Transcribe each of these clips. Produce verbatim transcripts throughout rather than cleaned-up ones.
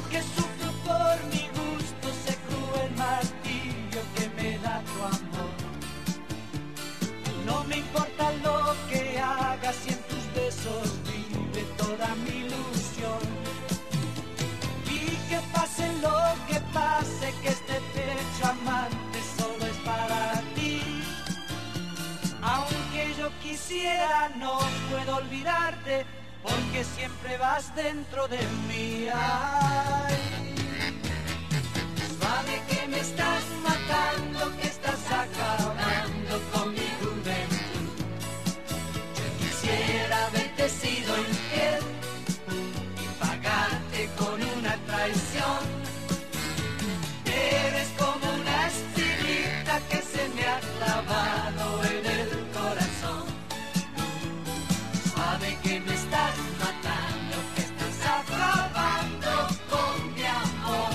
que sufro por mi gusto, sé cruel martirio que me da tu amor. No me importa lo que hagas, y en tus besos vive toda mi ilusión. Y que pase lo que pase, que este pecho amante solo es para ti. Aunque yo quisiera, no puedo olvidarte, porque siempre vas dentro de mí. Ay, suave que me estás matando, que estás acabando con mi juventud. Yo quisiera haberte sido infiel y pagarte con una traición. Eres como una espinita que se me ha clavado en el corazón. Suave que me estás matando, que estás acabando con mi amor.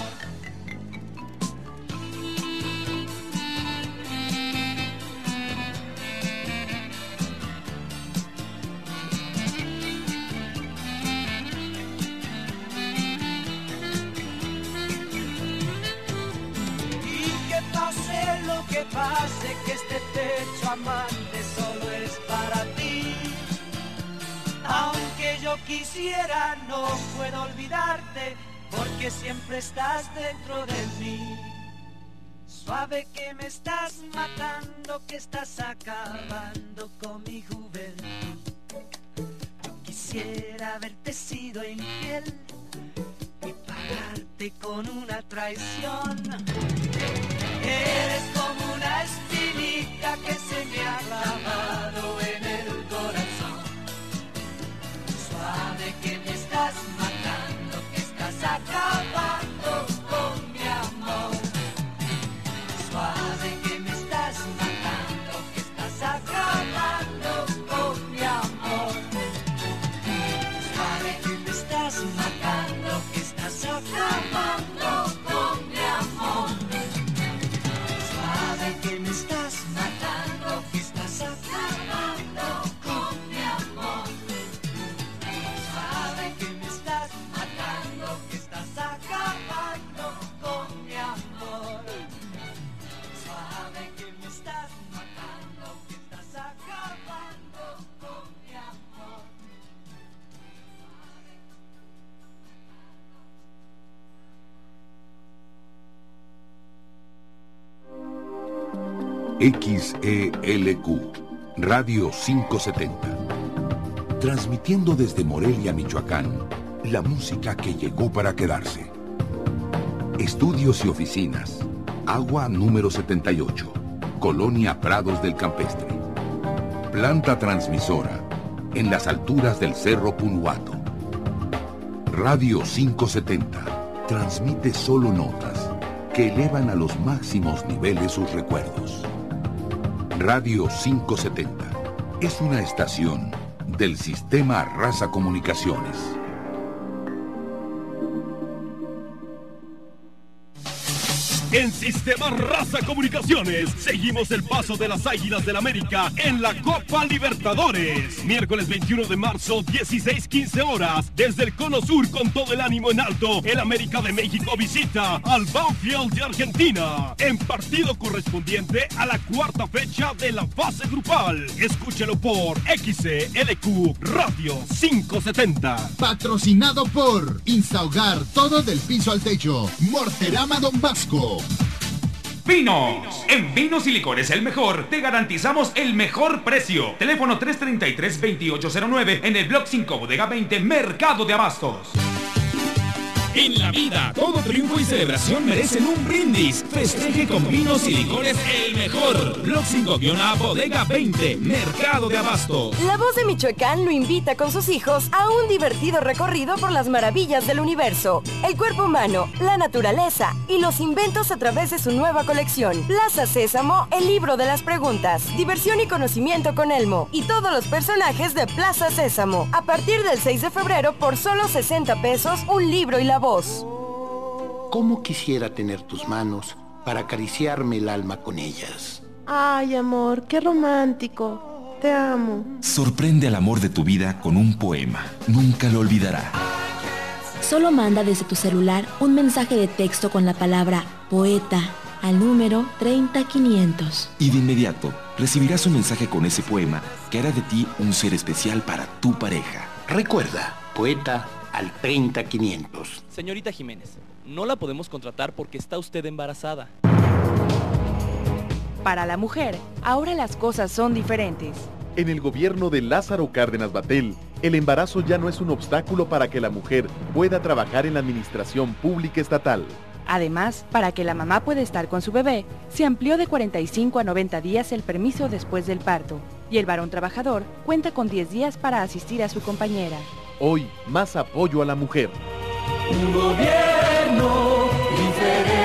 Y que pase lo que pase, que este pecho amante solo es para ti. Aunque yo quisiera, no puedo olvidarte, porque siempre estás dentro de mí. Suave que me estás matando, que estás acabando con mi juventud. Yo quisiera haberte sido infiel y pagarte con una traición. Eres como una espinita que se me ha clavado en el corazón. Suave que me estás matando, que estás acabando con mi amor. Suave que me estás matando, que estás acabando con mi amor. Suave que me estás matando, que estás acabando con mi amor. Suave que me estás matando, que estás acabando con mi amor. Suave que me estás matando, que estás acabando con mi amor. Suave que me estás matando, que estás acabando con mi amor. X E L Q, Radio quinientos setenta. Transmitiendo desde Morelia, Michoacán, la música que llegó para quedarse. Estudios y oficinas. Agua número setenta y ocho, Colonia Prados del Campestre. Planta transmisora, en las alturas del Cerro Punuato. Radio quinientos setenta, transmite solo notas que elevan a los máximos niveles sus recuerdos. Radio quinientos setenta es una estación del Sistema Raza Comunicaciones. En Sistema Raza Comunicaciones seguimos el paso de las Águilas del América en la Copa Libertadores. Miércoles veintiuno de marzo, dieciséis quince horas, desde el Cono Sur con todo el ánimo en alto, el América de México visita al Banfield de Argentina en partido correspondiente a la cuarta fecha de la fase grupal. Escúchelo por X E L Q Radio quinientos setenta. Patrocinado por Instahogar, todo del piso al techo. Morterama Don Vasco. Vinos. En Vinos y Licores El Mejor te garantizamos el mejor precio. Teléfono tres treinta y tres, veintiocho cero nueve en el Block cinco Bodega veinte, Mercado de Abastos. En la vida, todo triunfo y celebración merecen un brindis. Festeje con Vinos y Licores El Mejor. Block cinco A Bodega veinte, Mercado de Abasto. La Voz de Michoacán lo invita con sus hijos a un divertido recorrido por las maravillas del universo, el cuerpo humano, la naturaleza y los inventos a través de su nueva colección. Plaza Sésamo, el libro de las preguntas, diversión y conocimiento con Elmo y todos los personajes de Plaza Sésamo. A partir del seis de febrero, por solo sesenta pesos, un libro y la voz. ¿Cómo quisiera tener tus manos para acariciarme el alma con ellas? Ay, amor, qué romántico. Te amo. Sorprende al amor de tu vida con un poema. Nunca lo olvidará. Solo manda desde tu celular un mensaje de texto con la palabra poeta al número treinta quinientos. Y de inmediato recibirás un mensaje con ese poema que hará de ti un ser especial para tu pareja. Recuerda, poeta al treinta quinientos. Señorita Jiménez, no la podemos contratar porque está usted embarazada. Para la mujer, ahora las cosas son diferentes. En el gobierno de Lázaro Cárdenas Battel, el embarazo ya no es un obstáculo para que la mujer pueda trabajar en la administración pública estatal. Además, para que la mamá pueda estar con su bebé, se amplió de cuarenta y cinco a noventa días el permiso después del parto, y el varón trabajador cuenta con diez días para asistir a su compañera. Hoy, más apoyo a la mujer. Un gobierno diferente.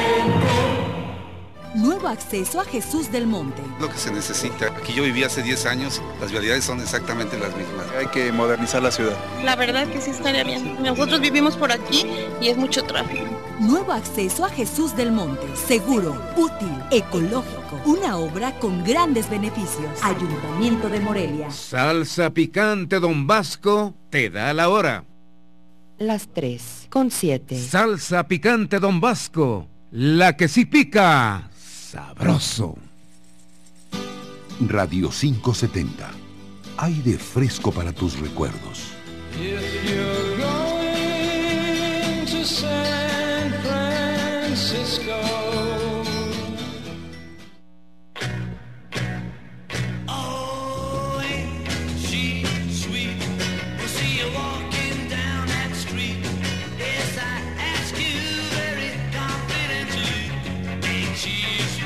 Nuevo acceso a Jesús del Monte. Lo que se necesita. Aquí yo viví hace diez años, las vialidades son exactamente las mismas. Hay que modernizar la ciudad. La verdad que sí estaría bien. Nosotros vivimos por aquí y es mucho tráfico. Nuevo acceso a Jesús del Monte. Seguro, útil, ecológico. Una obra con grandes beneficios. Ayuntamiento de Morelia. Salsa picante Don Vasco te da la hora. Las tres con siete. Salsa picante Don Vasco, la que sí pica. Sabroso. Radio quinientos setenta. Aire fresco para tus recuerdos. If you're going to San Francisco, oh, ain't she sweet? We'll see you walking down that street. Yes, I ask you very confidently, ain't she?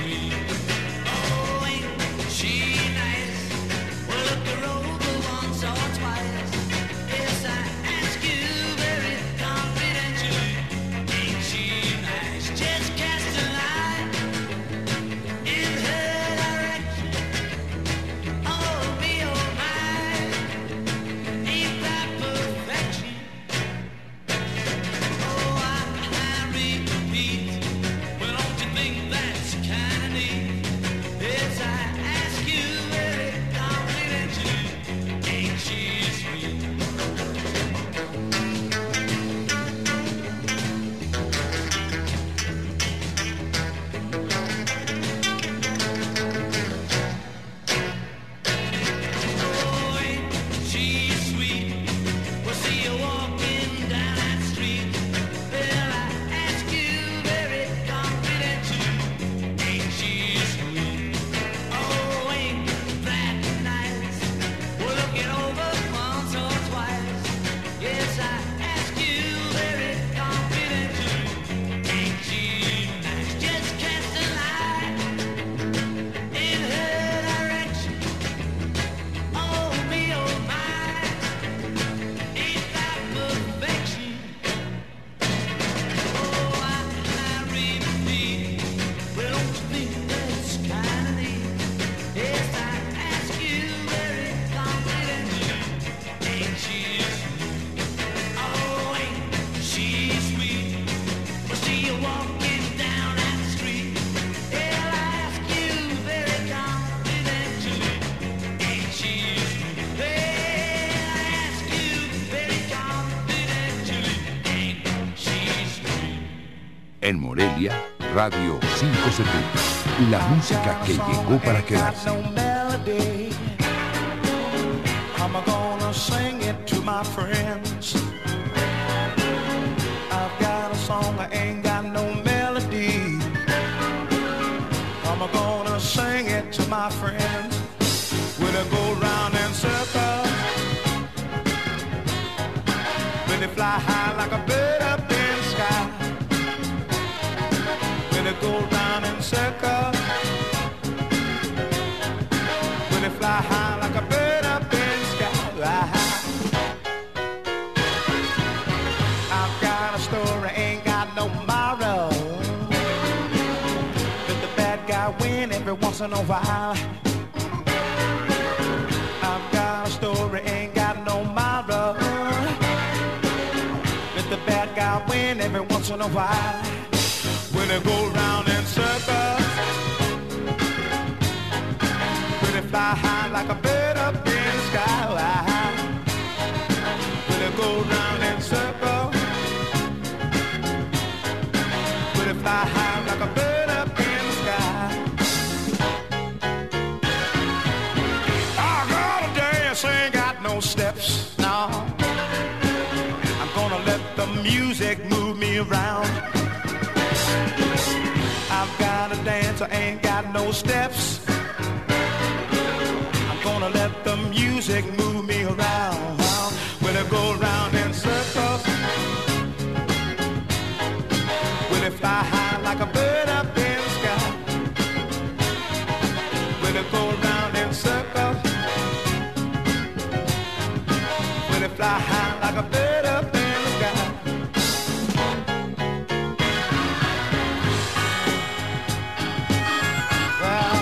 En Morelia, Radio quinientos setenta. La música que llegó para quedarse. I'm gonna sing it to my friends. I've got a song, I ain't got no melody. I'm gonna sing it to my friends. When I go round in circles, when they fly high like a bird up in the sky. When they go round in circles, when they fly high like a bird up in the sky. I've got a story, ain't got no moral. Let the bad guy win every once in a while. I've got a story, ain't got no moral. Let the bad guy win every once in a while. When they go round in circles, when they fly high like a bird up in the sky. When they go round in circles, fly high like a bird up in the sky. I gotta dance, ain't got no steps, no. I'm gonna let the music move me around. I've gotta dance, I ain't got no steps. I'm gonna let the music move me around. Will it go round in circles? Will it fly high like a bird up in the sky? Will it go round in circles? Will it fly high like a bird up in the sky? Well,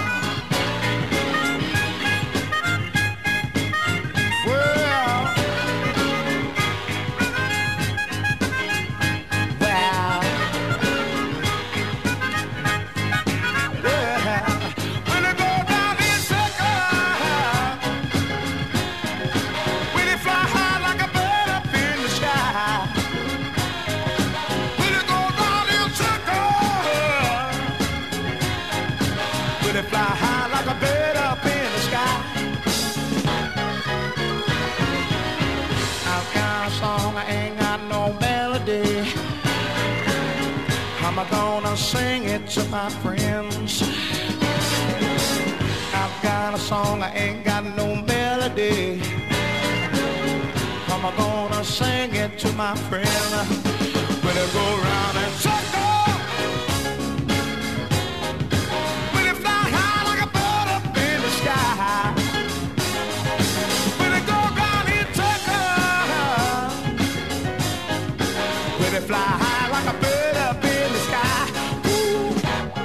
fly high like a bird up in the sky. I've got a song, I ain't got no melody. How am I gonna sing it to my friends? I've got a song, I ain't got no melody. How am I gonna sing it to my friends? Will it go round and circle? Fly high like a bird up in the sky. Ooh.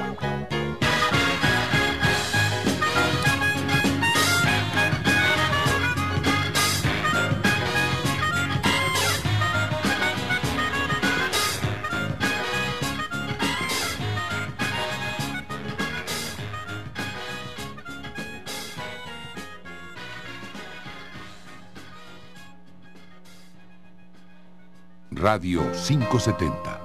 Radio quinientos setenta.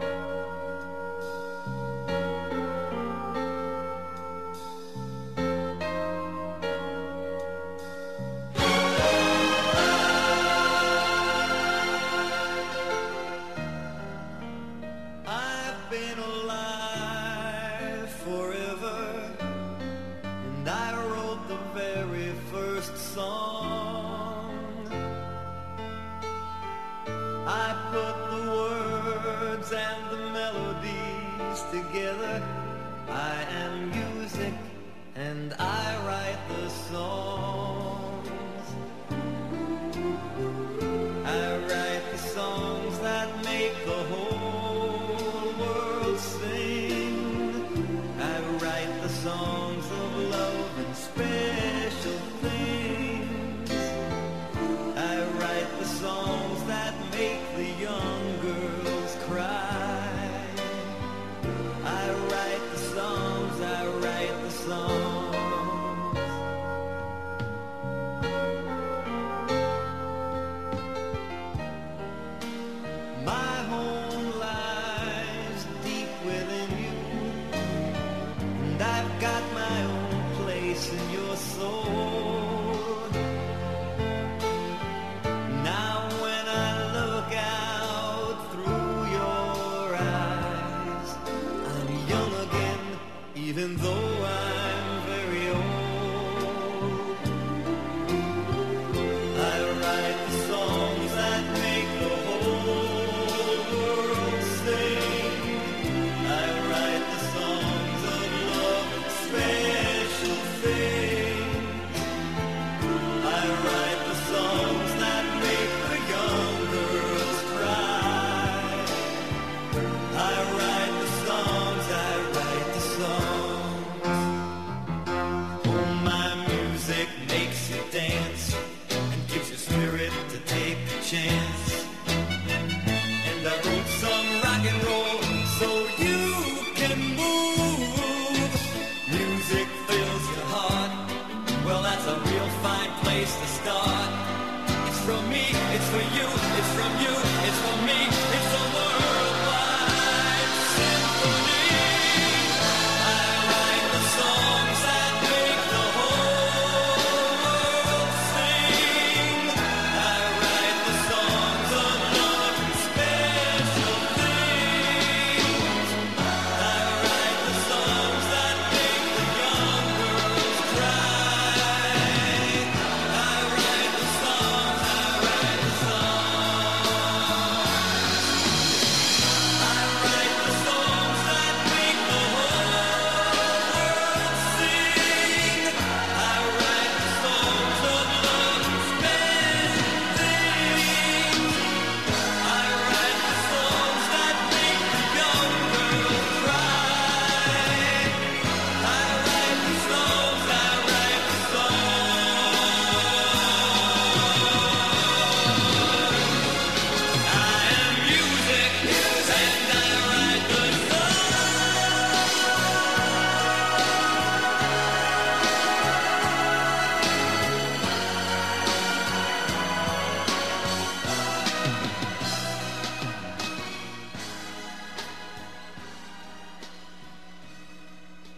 It's from you, it's from me, it's a worldwide symphony.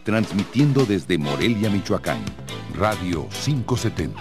transmitiendo desde Morelia, Michoacán. Radio quinientos setenta.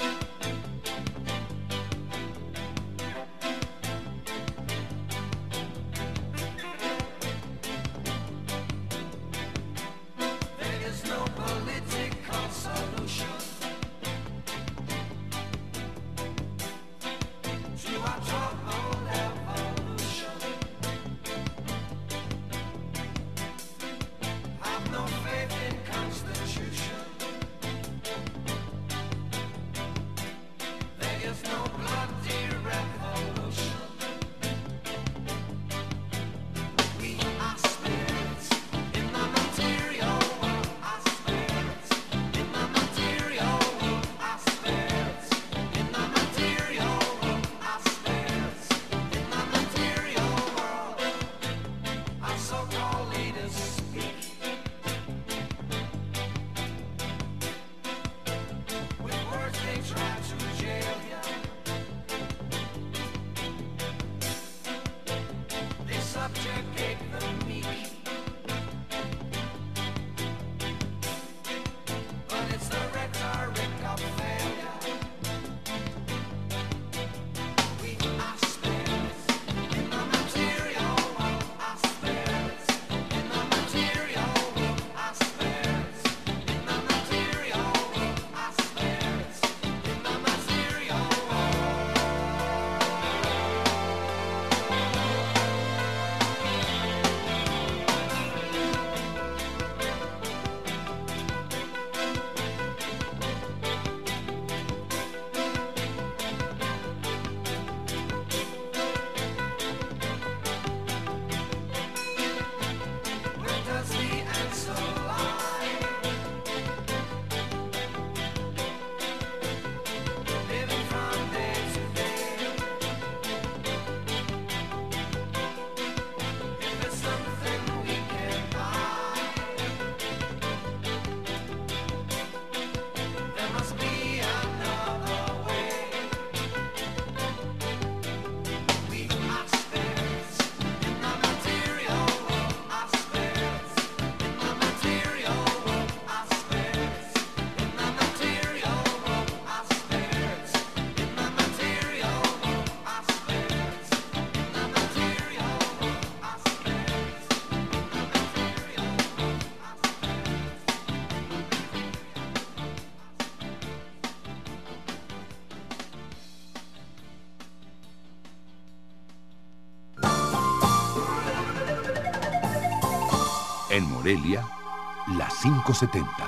En Morelia, la quinientos setenta.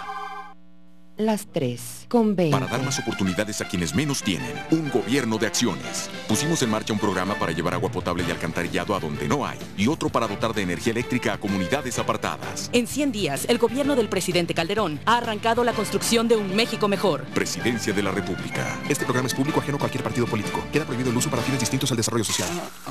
Las tres con veinte. Para dar más oportunidades a quienes menos tienen, un gobierno de acciones. Pusimos en marcha un programa para llevar agua potable y alcantarillado a donde no hay, y otro para dotar de energía eléctrica a comunidades apartadas. En cien días, el gobierno del presidente Calderón ha arrancado la construcción de un México mejor. Presidencia de la República. Este programa es público ajeno a cualquier partido político. Queda prohibido el uso para fines distintos al desarrollo social.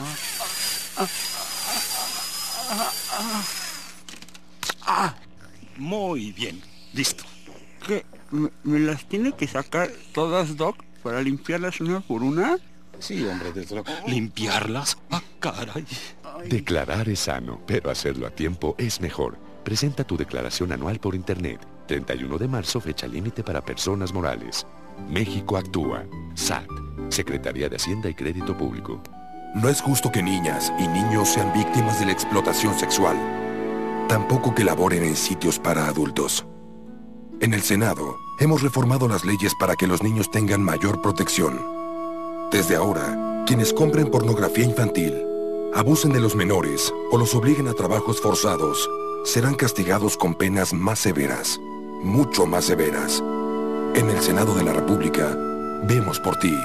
Ah, muy bien, listo. ¿Qué? ¿Me, me las tiene que sacar todas, Doc, para limpiarlas una por una? Sí, hombre, desde luego. ¿Limpiarlas? ¡Ah, caray! Declarar es sano, pero hacerlo a tiempo es mejor. Presenta tu declaración anual por Internet. treinta y uno de marzo, fecha límite para personas morales. México actúa. S A T, Secretaría de Hacienda y Crédito Público. No es justo que niñas y niños sean víctimas de la explotación sexual. Tampoco que laboren en sitios para adultos. En el Senado, hemos reformado las leyes para que los niños tengan mayor protección. Desde ahora, quienes compren pornografía infantil, abusen de los menores o los obliguen a trabajos forzados, serán castigados con penas más severas, mucho más severas. En el Senado de la República, vemos por ti.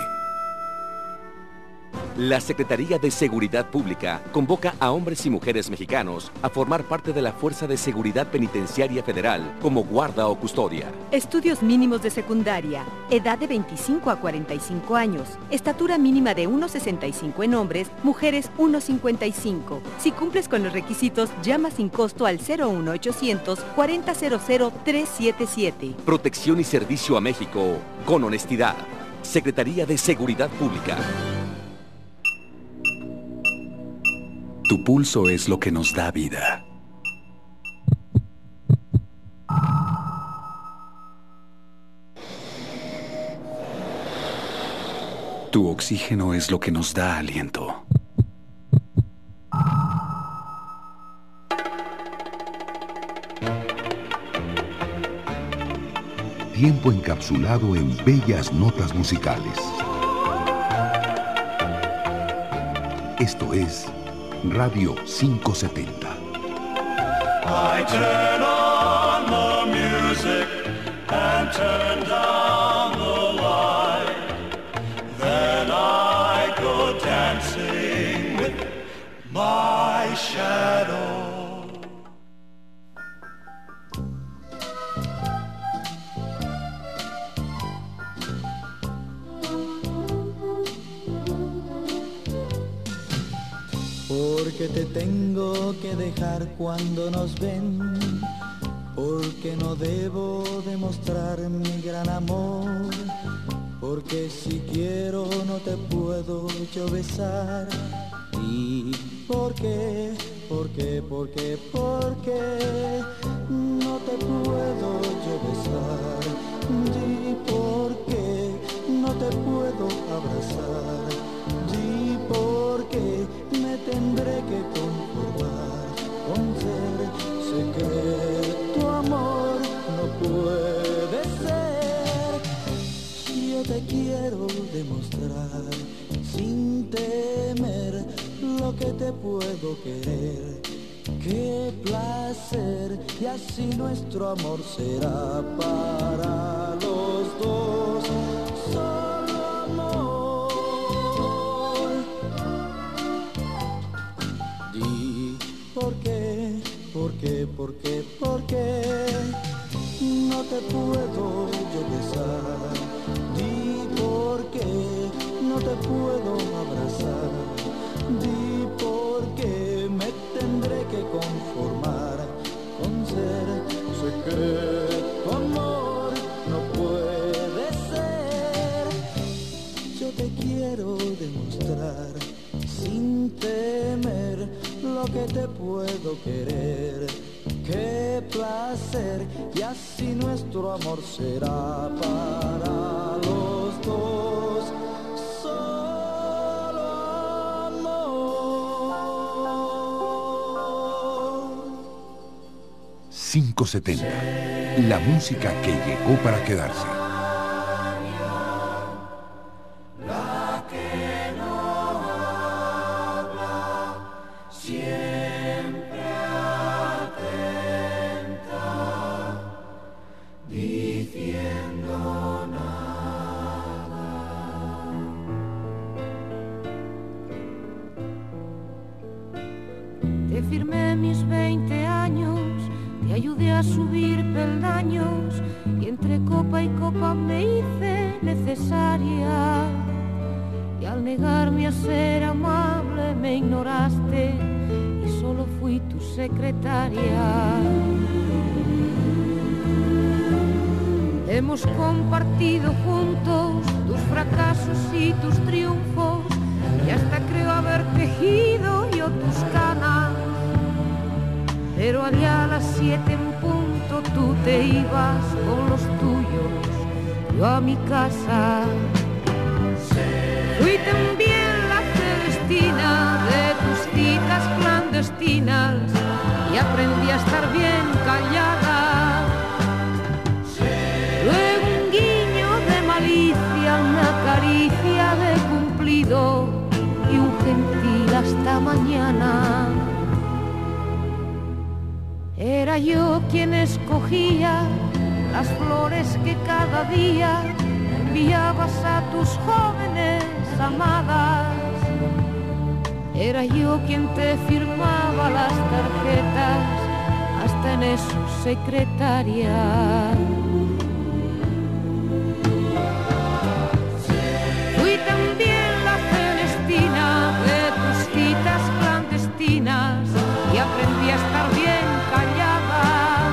La Secretaría de Seguridad Pública convoca a hombres y mujeres mexicanos a formar parte de la Fuerza de Seguridad Penitenciaria Federal como guarda o custodia. Estudios mínimos de secundaria, edad de veinticinco a cuarenta y cinco años, estatura mínima de uno sesenta y cinco en hombres, mujeres uno cincuenta y cinco. Si cumples con los requisitos, llama sin costo al cero uno ochocientos cuarenta cero cero trescientos setenta y siete. Protección y servicio a México con honestidad. Secretaría de Seguridad Pública. Tu pulso es lo que nos da vida. Tu oxígeno es lo que nos da aliento. Tiempo encapsulado en bellas notas musicales. Esto es Radio quinientos setenta. I turn on the music and turn down the light. Then I go dancing with my shadow. Porque te tengo que dejar cuando nos ven, porque no debo demostrar mi gran amor, porque si quiero no te puedo yo besar. Y por qué, por qué, por qué, por qué no te puedo yo besar. Y por qué no te puedo abrazar. Y por qué me tendré que conformar con ser. Sé que tu amor no puede ser. Yo te quiero demostrar sin temer lo que te puedo querer. Qué placer, y así nuestro amor será para los dos. Solo amor. Di por qué, por qué, por qué, por qué no te puedo yo besar. Di por qué no te puedo abrazar. Di por qué me tendré que conformar con ser. Sé que tu amor no puede ser. Yo te quiero demostrar sin temer lo que te puedo querer. Qué placer, y así nuestro amor será para los dos. Solo amor. quinientos setenta. La música que llegó para quedarse. La que no habla, siempre atenta, diciendo nada. Te firmé mis veinte años, te ayudé a subir peldaños y entre copa y copa me hice necesaria. Y al negarme a ser amable me ignoraste y solo fui tu secretaria. Hemos compartido juntos tus fracasos y tus triunfos y hasta creo haber tejido yo tus canas. Pero allá a las siete en punto tú te ibas con los tuyos, yo a mi casa. Fui también la Celestina de tus citas clandestinas y aprendí a estar bien callada. Luego un guiño de malicia, una caricia de cumplido y un gentil hasta mañana. Era yo quien escogía las flores que cada día enviabas a tus jóvenes amadas. Era yo quien te firmaba las tarjetas, hasta en eso secretaria. Fui también la Celestina de tus citas clandestinas y aprendí a estar bien callada.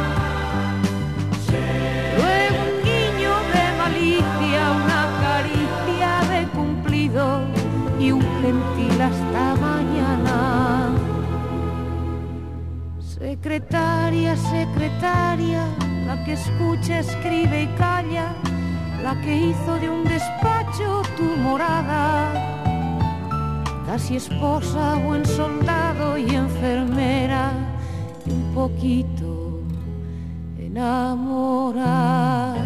Luego un guiño de malicia, una caricia de cumplido y un gentil hasta mañana. Secretaria, secretaria, la que escucha, escribe y calla, la que hizo de un despacho tu morada, casi esposa, buen soldado y enfermera, y un poquito enamorada.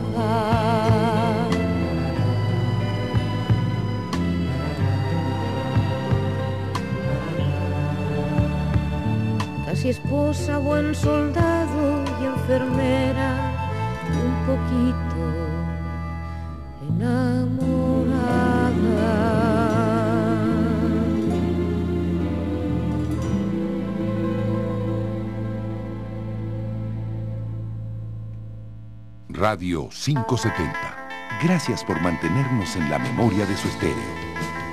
Casi esposa, buen soldado y enfermera, y un poquito enamorada. Radio quinientos setenta. Gracias por mantenernos en la memoria de su estéreo.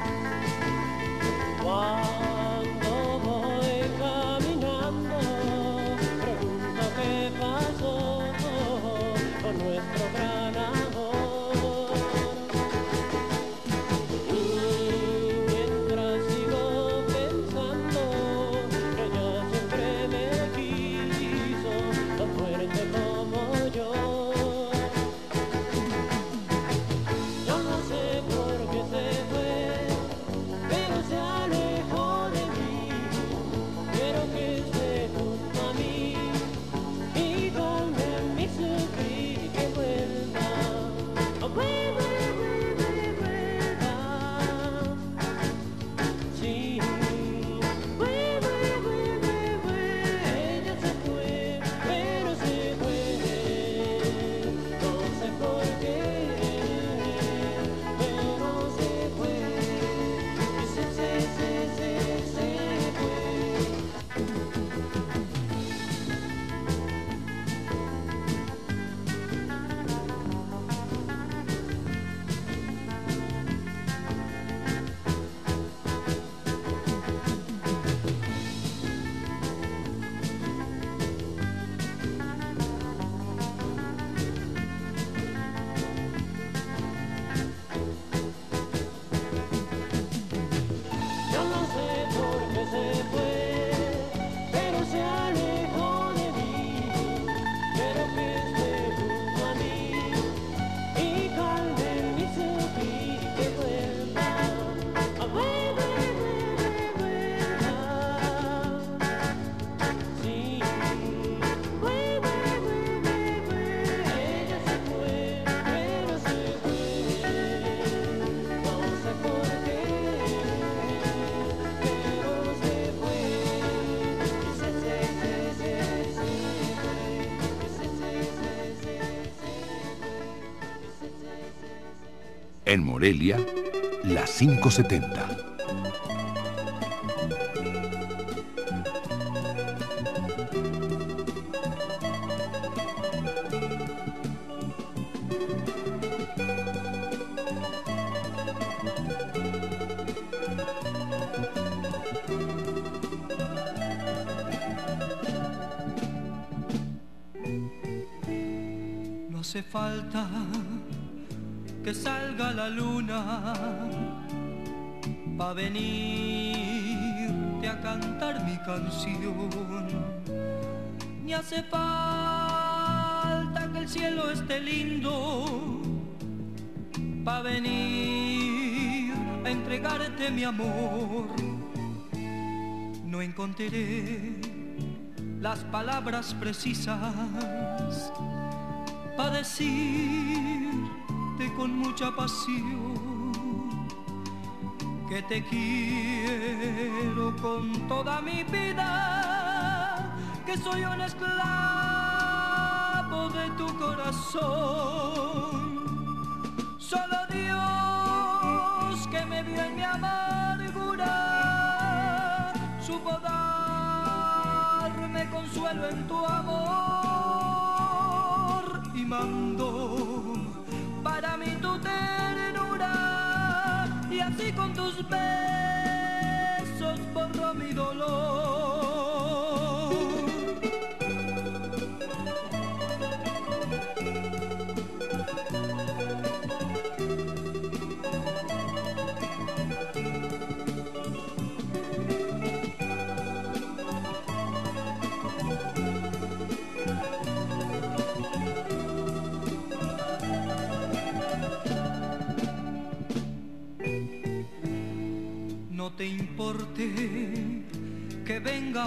En Morelia, la quinientos setenta. No hace falta que salga la luna pa' venirte a cantar mi canción. Ni hace falta que el cielo esté lindo pa' venir a entregarte mi amor. No encontraré las palabras precisas pa' decirte con mucha pasión que te quiero con toda mi vida, que soy un esclavo de tu corazón. Solo Dios, que me vio en mi amargura, supo darme consuelo en tu amor y mandó para mí tu ternura, y así con tus besos borró mi dolor.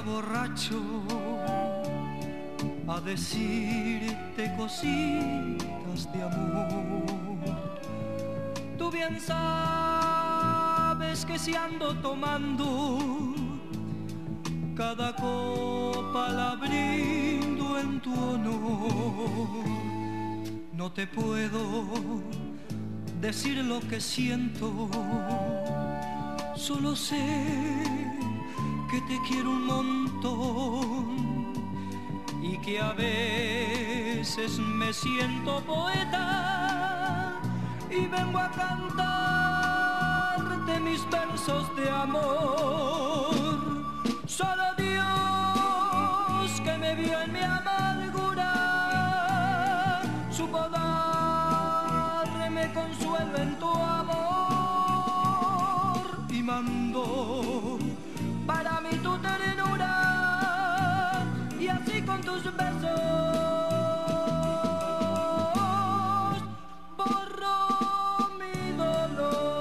borracho a decirte cositas de amor. Tú bien sabes que si ando tomando, cada copa la brindo en tu honor. No te puedo decir lo que siento, solo sé que te quiero un montón y que a veces me siento poeta y vengo a cantarte mis versos de amor. Solo Dios, que me vio en mi amargura, supo darme consuelo en tu amor y mandó para mí tu ternura, y así con tus besos borró mi dolor.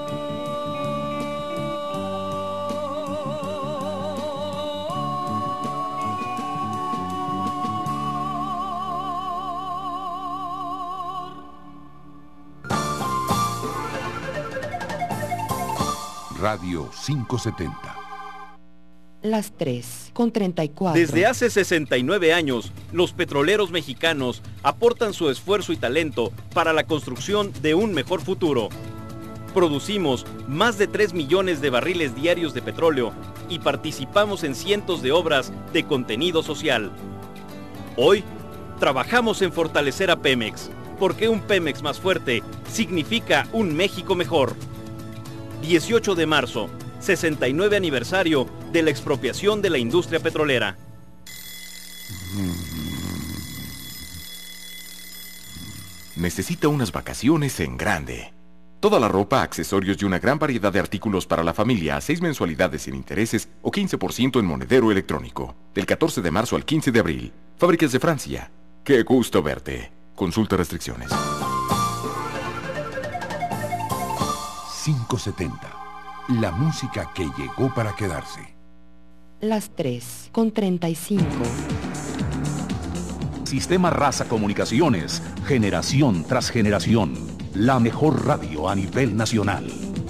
Radio quinientos setenta. Las tres con treinta y cuatro. Desde hace sesenta y nueve años, los petroleros mexicanos aportan su esfuerzo y talento para la construcción de un mejor futuro. Producimos más de tres millones de barriles diarios de petróleo y participamos en cientos de obras de contenido social. Hoy, trabajamos en fortalecer a Pemex, porque un Pemex más fuerte significa un México mejor. dieciocho de marzo, sesenta y nueve aniversario de la expropiación de la industria petrolera. Necesita unas vacaciones en grande. Toda la ropa, accesorios y una gran variedad de artículos para la familia a seis mensualidades sin intereses o quince por ciento en monedero electrónico. Del catorce de marzo al quince de abril. Fábricas de Francia. ¡Qué gusto verte! Consulta restricciones. quinientos setenta. La música que llegó para quedarse. Las tres con treinta y cinco. Sistema Raza Comunicaciones, generación tras generación. La mejor radio a nivel nacional.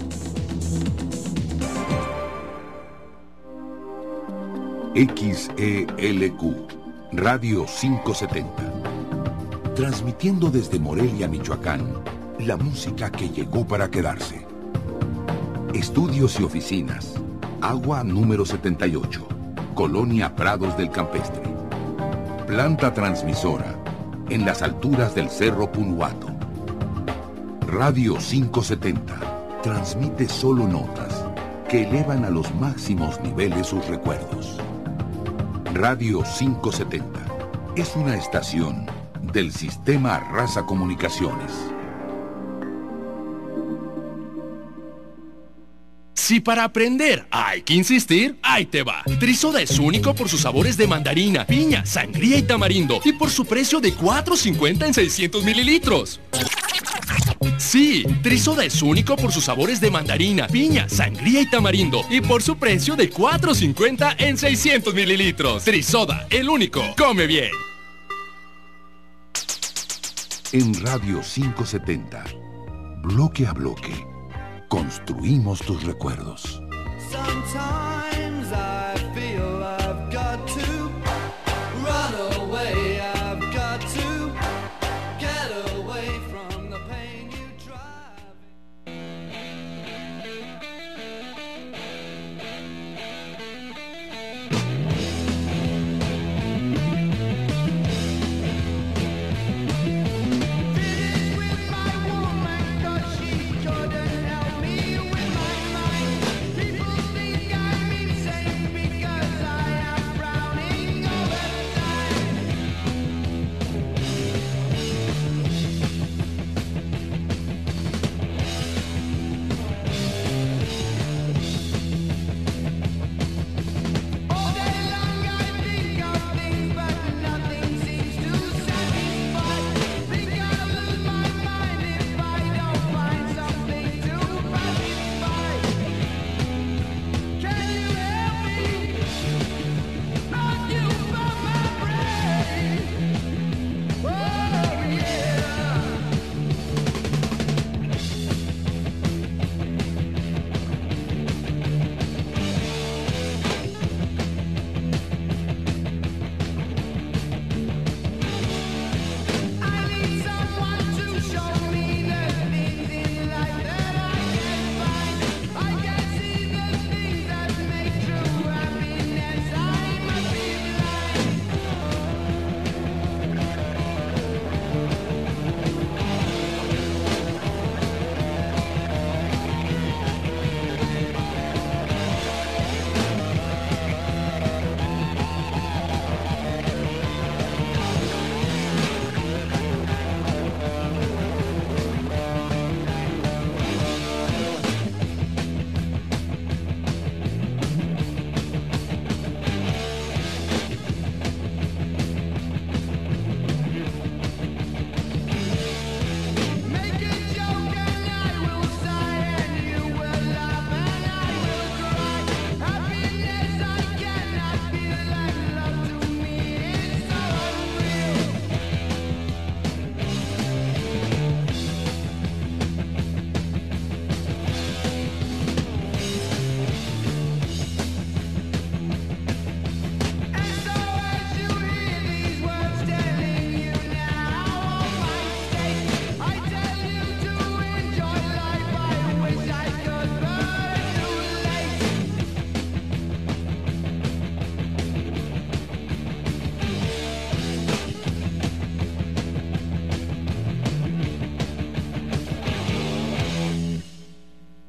X E L Q, Radio quinientos setenta. Transmitiendo desde Morelia, Michoacán, la música que llegó para quedarse. Estudios y oficinas. Agua número setenta y ocho. Colonia Prados del Campestre. Planta transmisora. En las alturas del Cerro Punuato. Radio quinientos setenta. Transmite solo notas que elevan a los máximos niveles sus recuerdos. Radio quinientos setenta. Es una estación del Sistema Raza Comunicaciones. Si para aprender hay que insistir, ahí te va. Trisoda es único por sus sabores de mandarina, piña, sangría y tamarindo, y por su precio de cuatro cincuenta en seiscientos mililitros. Sí, Trisoda es único por sus sabores de mandarina, piña, sangría y tamarindo, y por su precio de cuatro cincuenta en seiscientos mililitros. Trisoda, el único. Come bien. En Radio quinientos setenta, bloque a bloque, construimos tus recuerdos. Sometimes I feel I've got to run away, I've got to get away from the pain you drive. Finish with my woman, 'cause she couldn't help me with my mind. People think I'm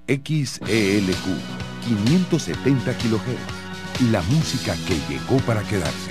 X E L Q, quinientos setenta kilohertz. La música que llegó para quedarse.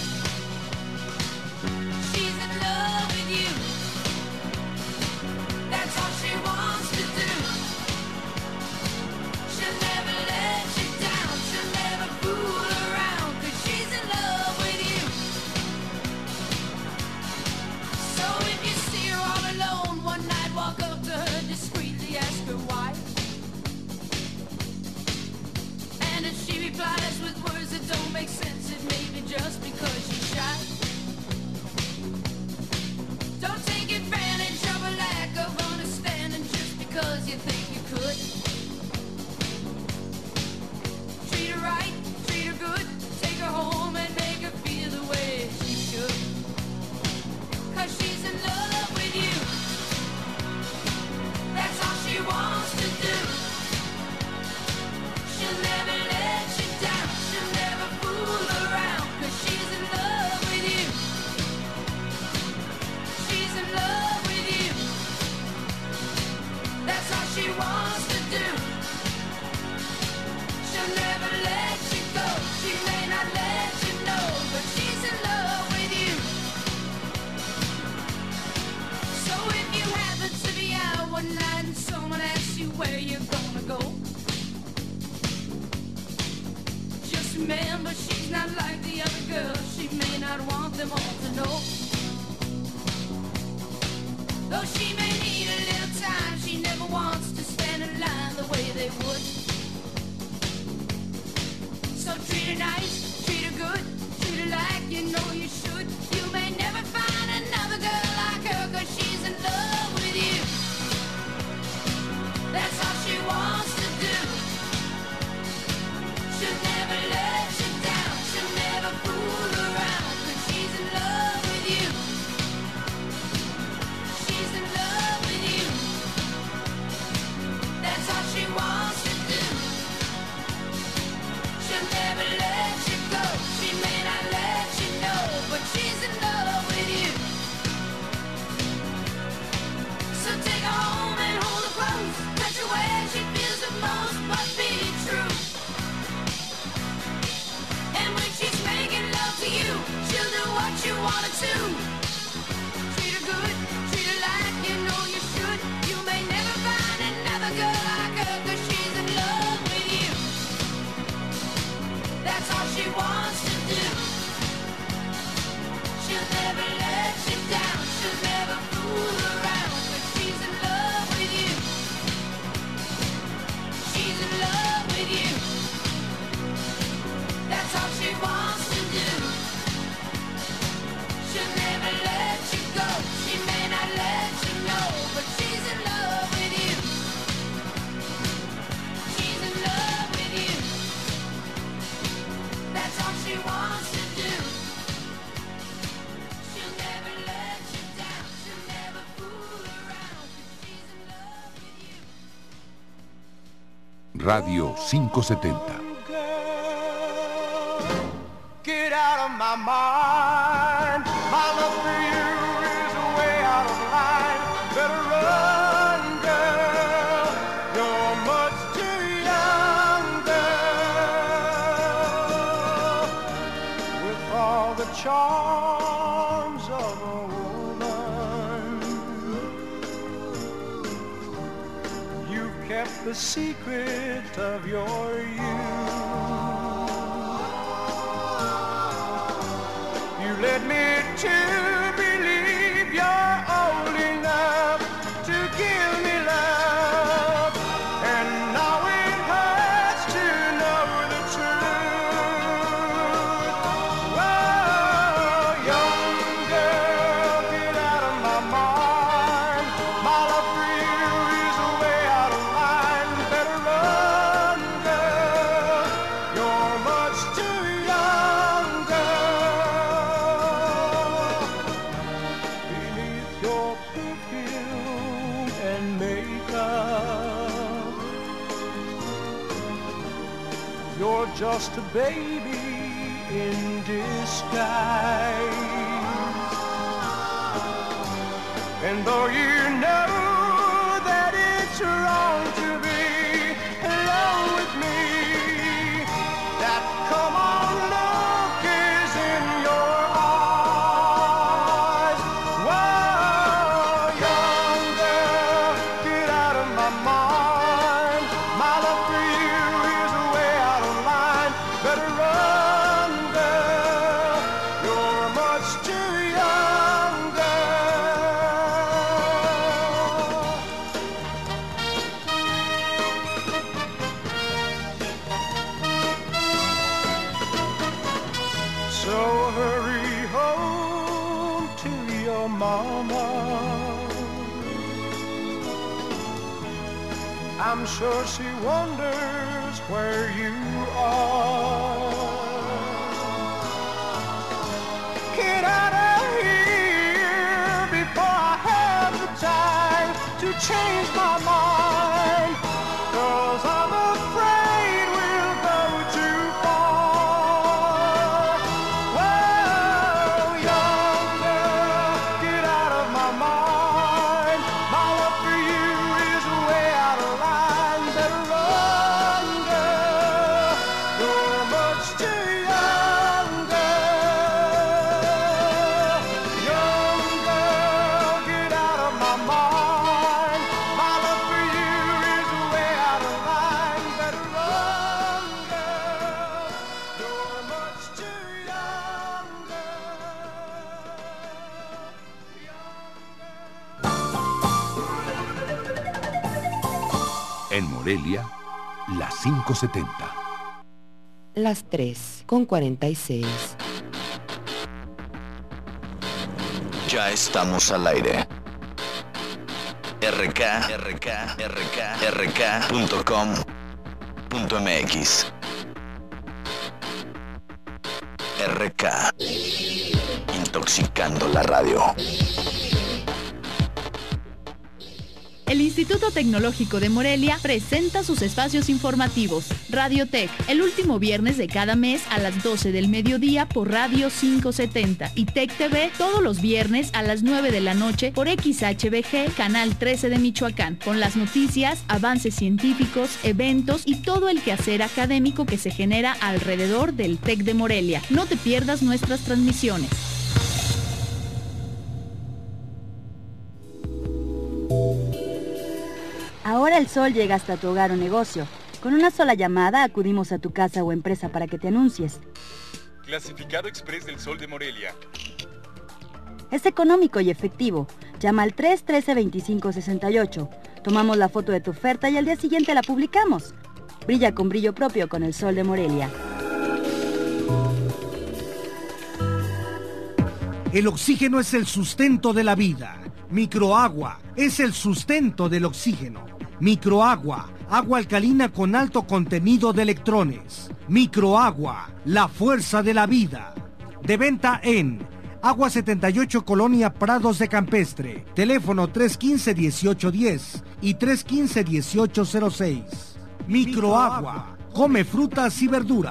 Radio quinientos setenta. Get out of my mind. My love for you is way out of line. Better run, girl. You're much too young, girl. With all the charms of a woman, you've kept the secret of your youth. You led me to believe you're old enough to give me love, and now it hurts to know the truth. Oh, young girl, get out of my mind. My love for you is way out of line. Better run, girl. You're much too young, girl. Beneath your perfume and makeup, you're just a baby in disguise. And though you know that it's wrong to be your mama. I'm sure she wonders where you are. Get out of here before I have the time to change my mind, 'cause I'm afraid we'll go too far. Well, young girl, get out of my mind. My love for you is way out of line. Better run, girl. You're much too young, girl. Young girl, get out of my mind. My love for you is way out of line. Better run, girl. You're much too young, En Morelia, las cinco setenta. Las tres con cuarenta y seis. Ya estamos al aire. R K, R K, R K, R K punto com punto M X. R K. Intoxicando la radio. El Instituto Tecnológico de Morelia presenta sus espacios informativos. Radiotech, el último viernes de cada mes a las doce del mediodía por Radio cinco setenta. Y Tech T V todos los viernes a las nueve de la noche por X H B G, Canal trece de Michoacán, con las noticias, avances científicos, eventos y todo el quehacer académico que se genera alrededor del Tec de Morelia. No te pierdas nuestras transmisiones. Ahora el sol llega hasta tu hogar o negocio. Con una sola llamada acudimos a tu casa o empresa para que te anuncies. Clasificado Express del Sol de Morelia. Es económico y efectivo. Llama al tres uno tres, dos cinco seis ocho. Tomamos la foto de tu oferta y al día siguiente la publicamos. Brilla con brillo propio con el Sol de Morelia. El oxígeno es el sustento de la vida. Microagua es el sustento del oxígeno. Microagua, agua alcalina con alto contenido de electrones. Microagua, la fuerza de la vida. De venta en Agua setenta y ocho, Colonia Prados de Campestre. Teléfono tres uno cinco, uno ocho uno cero y tres uno cinco, uno ocho cero seis. Microagua, come frutas y verduras.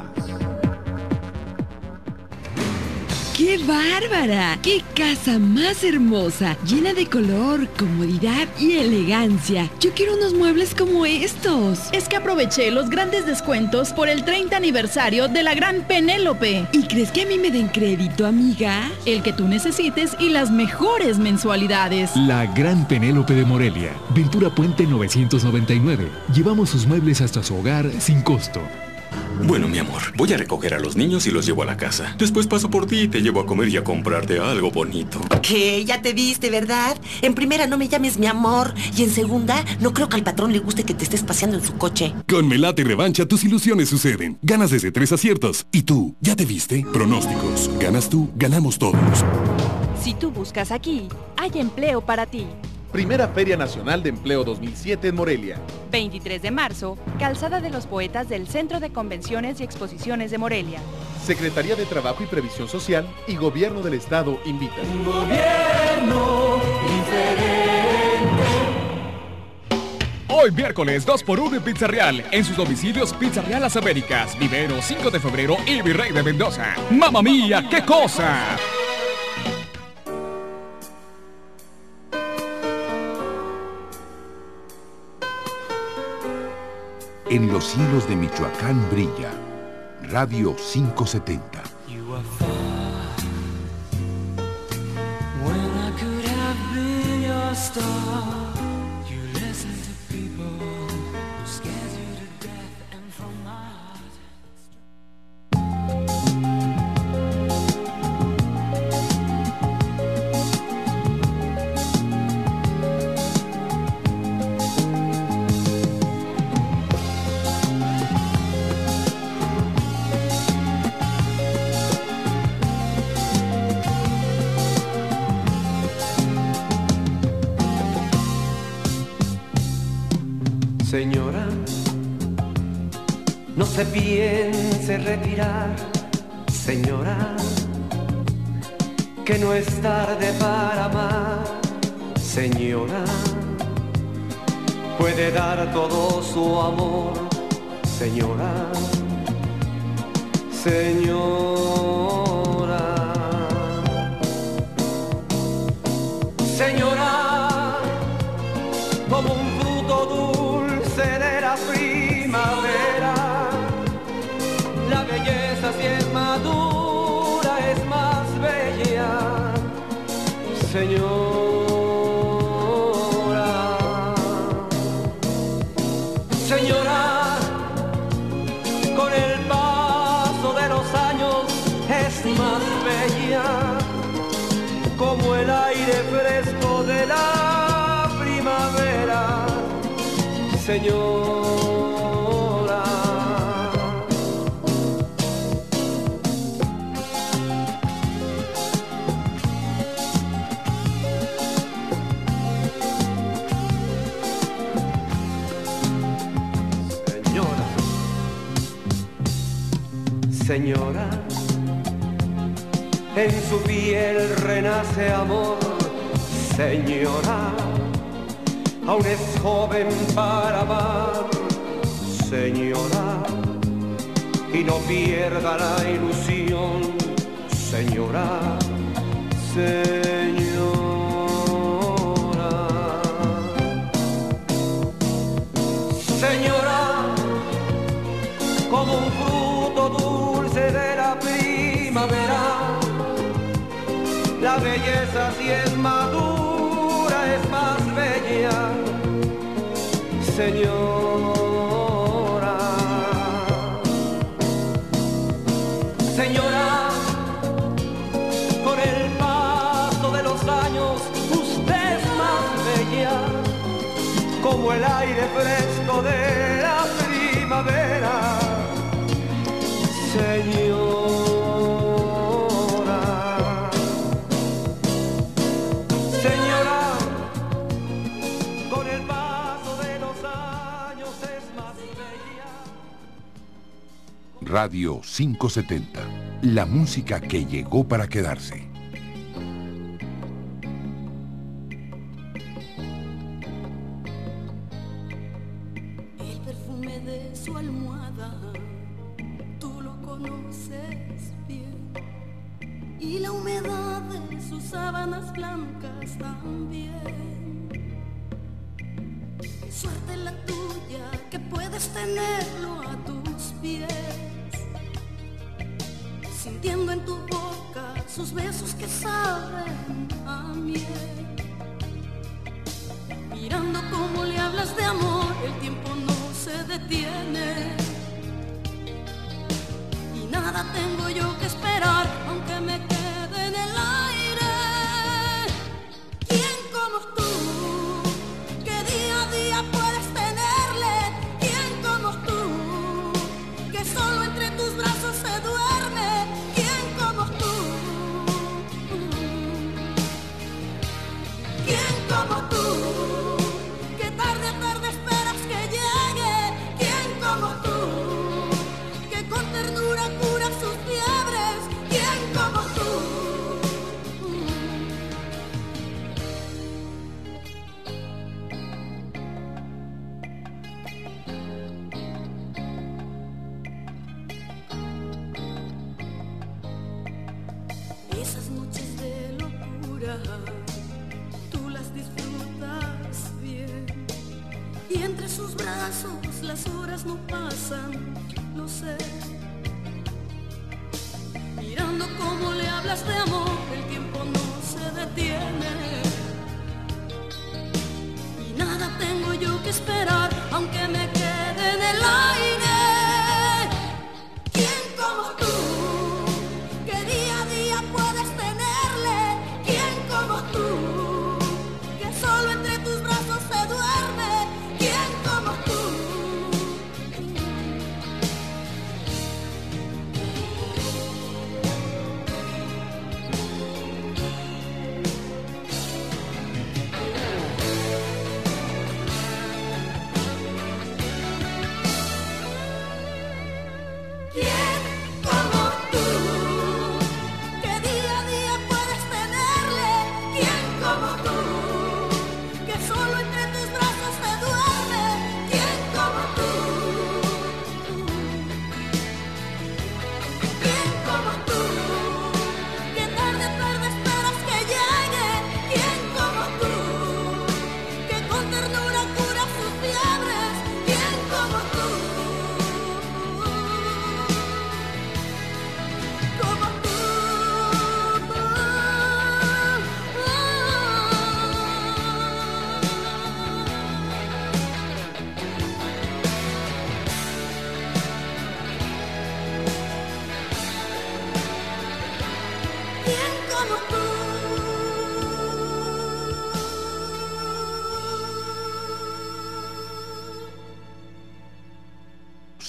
¡Qué bárbara! ¡Qué casa más hermosa! Llena de color, comodidad y elegancia. Yo quiero unos muebles como estos. Es que aproveché los grandes descuentos por el treinta aniversario de la Gran Penélope. ¿Y crees que a mí me den crédito, amiga? El que tú necesites y las mejores mensualidades. La Gran Penélope de Morelia. Ventura Puente novecientos noventa y nueve. Llevamos sus muebles hasta su hogar sin costo. Bueno, mi amor, voy a recoger a los niños y los llevo a la casa. Después paso por ti y te llevo a comer y a comprarte algo bonito. ¿Qué? Ya te viste, ¿verdad? En primera, no me llames mi amor. Y en segunda, no creo que al patrón le guste que te estés paseando en su coche. Con Melate y Revancha tus ilusiones suceden. Ganas desde tres aciertos. ¿Y tú? ¿Ya te viste? Pronósticos. Ganas tú, ganamos todos. Si tú buscas aquí, hay empleo para ti. Primera Feria Nacional de Empleo dos mil siete en Morelia. veintitrés de marzo, Calzada de los Poetas del Centro de Convenciones y Exposiciones de Morelia. Secretaría de Trabajo y Previsión Social y Gobierno del Estado invitan. Un gobierno diferente. Hoy miércoles dos por uno en Pizza Real. En sus domicilios Pizza Real Las Américas, Vivero, cinco de febrero y Virrey de Mendoza. ¡Mamma mía, qué cosa! En los cielos de Michoacán brilla Radio cinco setenta. You are far when I could have been your star. You listen to people who scares you to death, and from my Señora, no se piense retirar, señora, que no es tarde para amar, señora, puede dar todo su amor, señora, señora, señora, como un fruto dulce de la primavera, la belleza si es madura es más bella, señora, señora, con el paso de los años es más bella, como el aire fresco de la primavera, señora. Señora, en su piel renace amor, señora, aún es joven para amar, señora, y no pierda la ilusión, señora, señora, señora, como un fruto dulce de la primavera, la belleza si es madura es más bella, señora, señora, con el paso de los años usted es más bella, como el aire fresco de la primavera, señora, señora, con el paso de los años es más bella. Radio quinientos setenta, la música que llegó para quedarse. El perfume de su almohada tú lo conoces bien, y la humedad de sus sábanas blancas también. Suerte la tuya que puedes tenerlo a tus pies, sintiendo en tu boca sus besos que saben a miel, mirando cómo le hablas de amor, el tiempo no se detiene. Nada tengo yo que esperar, aunque me quede en el aire. ¿Quién como tú, que día a día puedes tenerle? ¿Quién como tú, que solo entre tus brazos se duerme? ¿Quién como tú? ¿Quién como tú, que tarde a tarde esperas que llegue? ¿Quién como tú, que con ternura cura sus fiebres? ¿Quién como tú? Esas noches de locura tú las disfrutas bien, y entre sus brazos las horas no pasan, lo sé. Mirando cómo le hablas de amor, el tiempo no se detiene. Y nada tengo yo que esperar, aunque me quede en el aire. ¿Quién como tú, que día a día puedes tenerle? ¿Quién como tú, que solo entre tus brazos se duerme? ¿Quién como tú?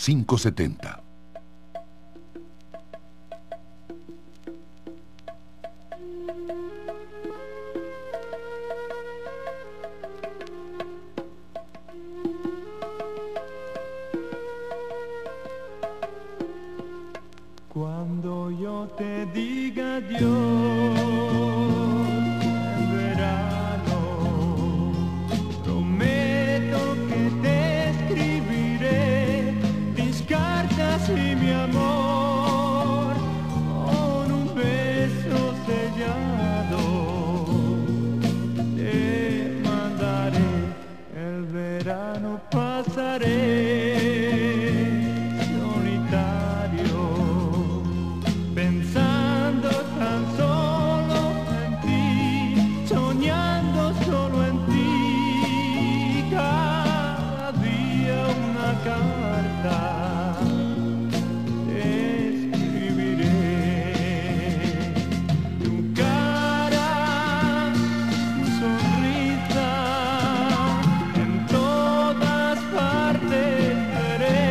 quinientos setenta. Cuando yo te diga adiós en verano, prometo que te escribiré mis cartas y mi amor con un beso sellado. Te mandaré, el verano pasaré pensando tan solo en ti, soñando solo en ti, cada día una carta te escribiré. Tu cara, tu sonrisa, en todas partes veré.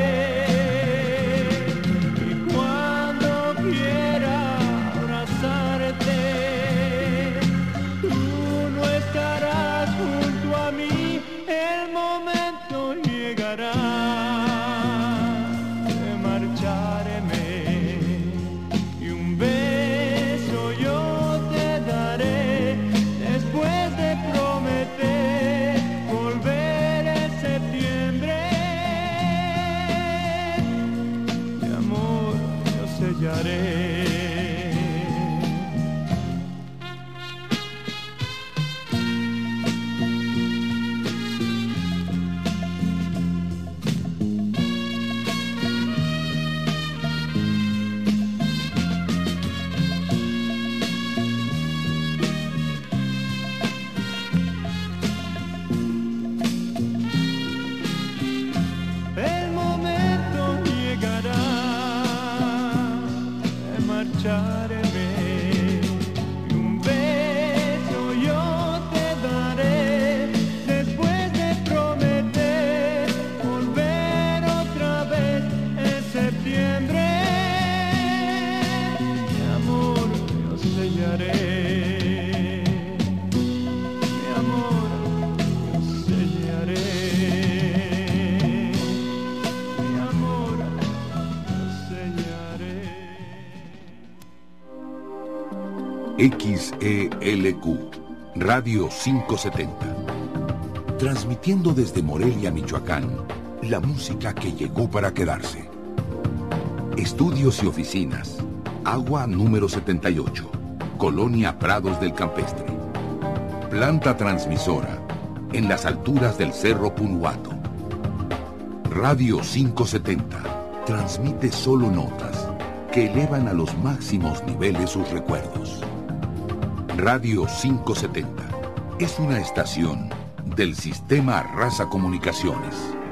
X E L Q, Radio quinientos setenta. Transmitiendo desde Morelia, Michoacán, la música que llegó para quedarse. Estudios y oficinas. Agua número setenta y ocho. Colonia Prados del Campestre. Planta transmisora. En las alturas del Cerro Punuato. Radio quinientos setenta. Transmite solo notas que elevan a los máximos niveles sus recuerdos. Radio quinientos setenta es una estación del Sistema Raza Comunicaciones.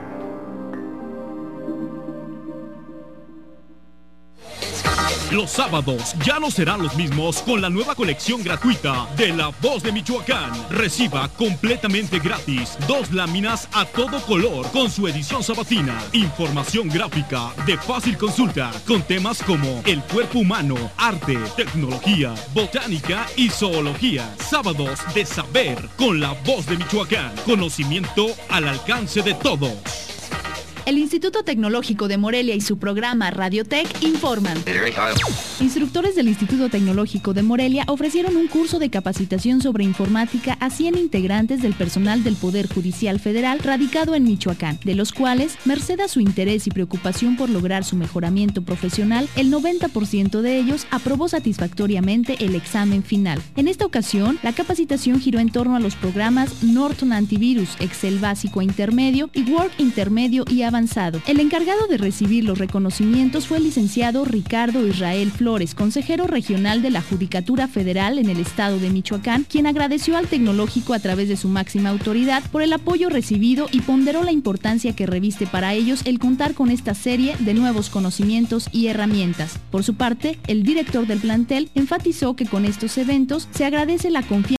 Los sábados ya no serán los mismos con la nueva colección gratuita de La Voz de Michoacán. Reciba completamente gratis dos láminas a todo color con su edición sabatina. Información gráfica de fácil consulta con temas como el cuerpo humano, arte, tecnología, botánica y zoología. Sábados de saber con La Voz de Michoacán. Conocimiento al alcance de todos. El Instituto Tecnológico de Morelia y su programa Radiotech informan. Instructores del Instituto Tecnológico de Morelia ofrecieron un curso de capacitación sobre informática a cien integrantes del personal del Poder Judicial Federal radicado en Michoacán, de los cuales, merced a su interés y preocupación por lograr su mejoramiento profesional, el noventa por ciento de ellos aprobó satisfactoriamente el examen final. En esta ocasión, la capacitación giró en torno a los programas Norton Antivirus, Excel básico e intermedio y Word intermedio y avanzado. El encargado de recibir los reconocimientos fue el licenciado Ricardo Israel Flores, consejero regional de la Judicatura Federal en el estado de Michoacán, quien agradeció al tecnológico a través de su máxima autoridad por el apoyo recibido y ponderó la importancia que reviste para ellos el contar con esta serie de nuevos conocimientos y herramientas. Por su parte, el director del plantel enfatizó que con estos eventos se agradece la confianza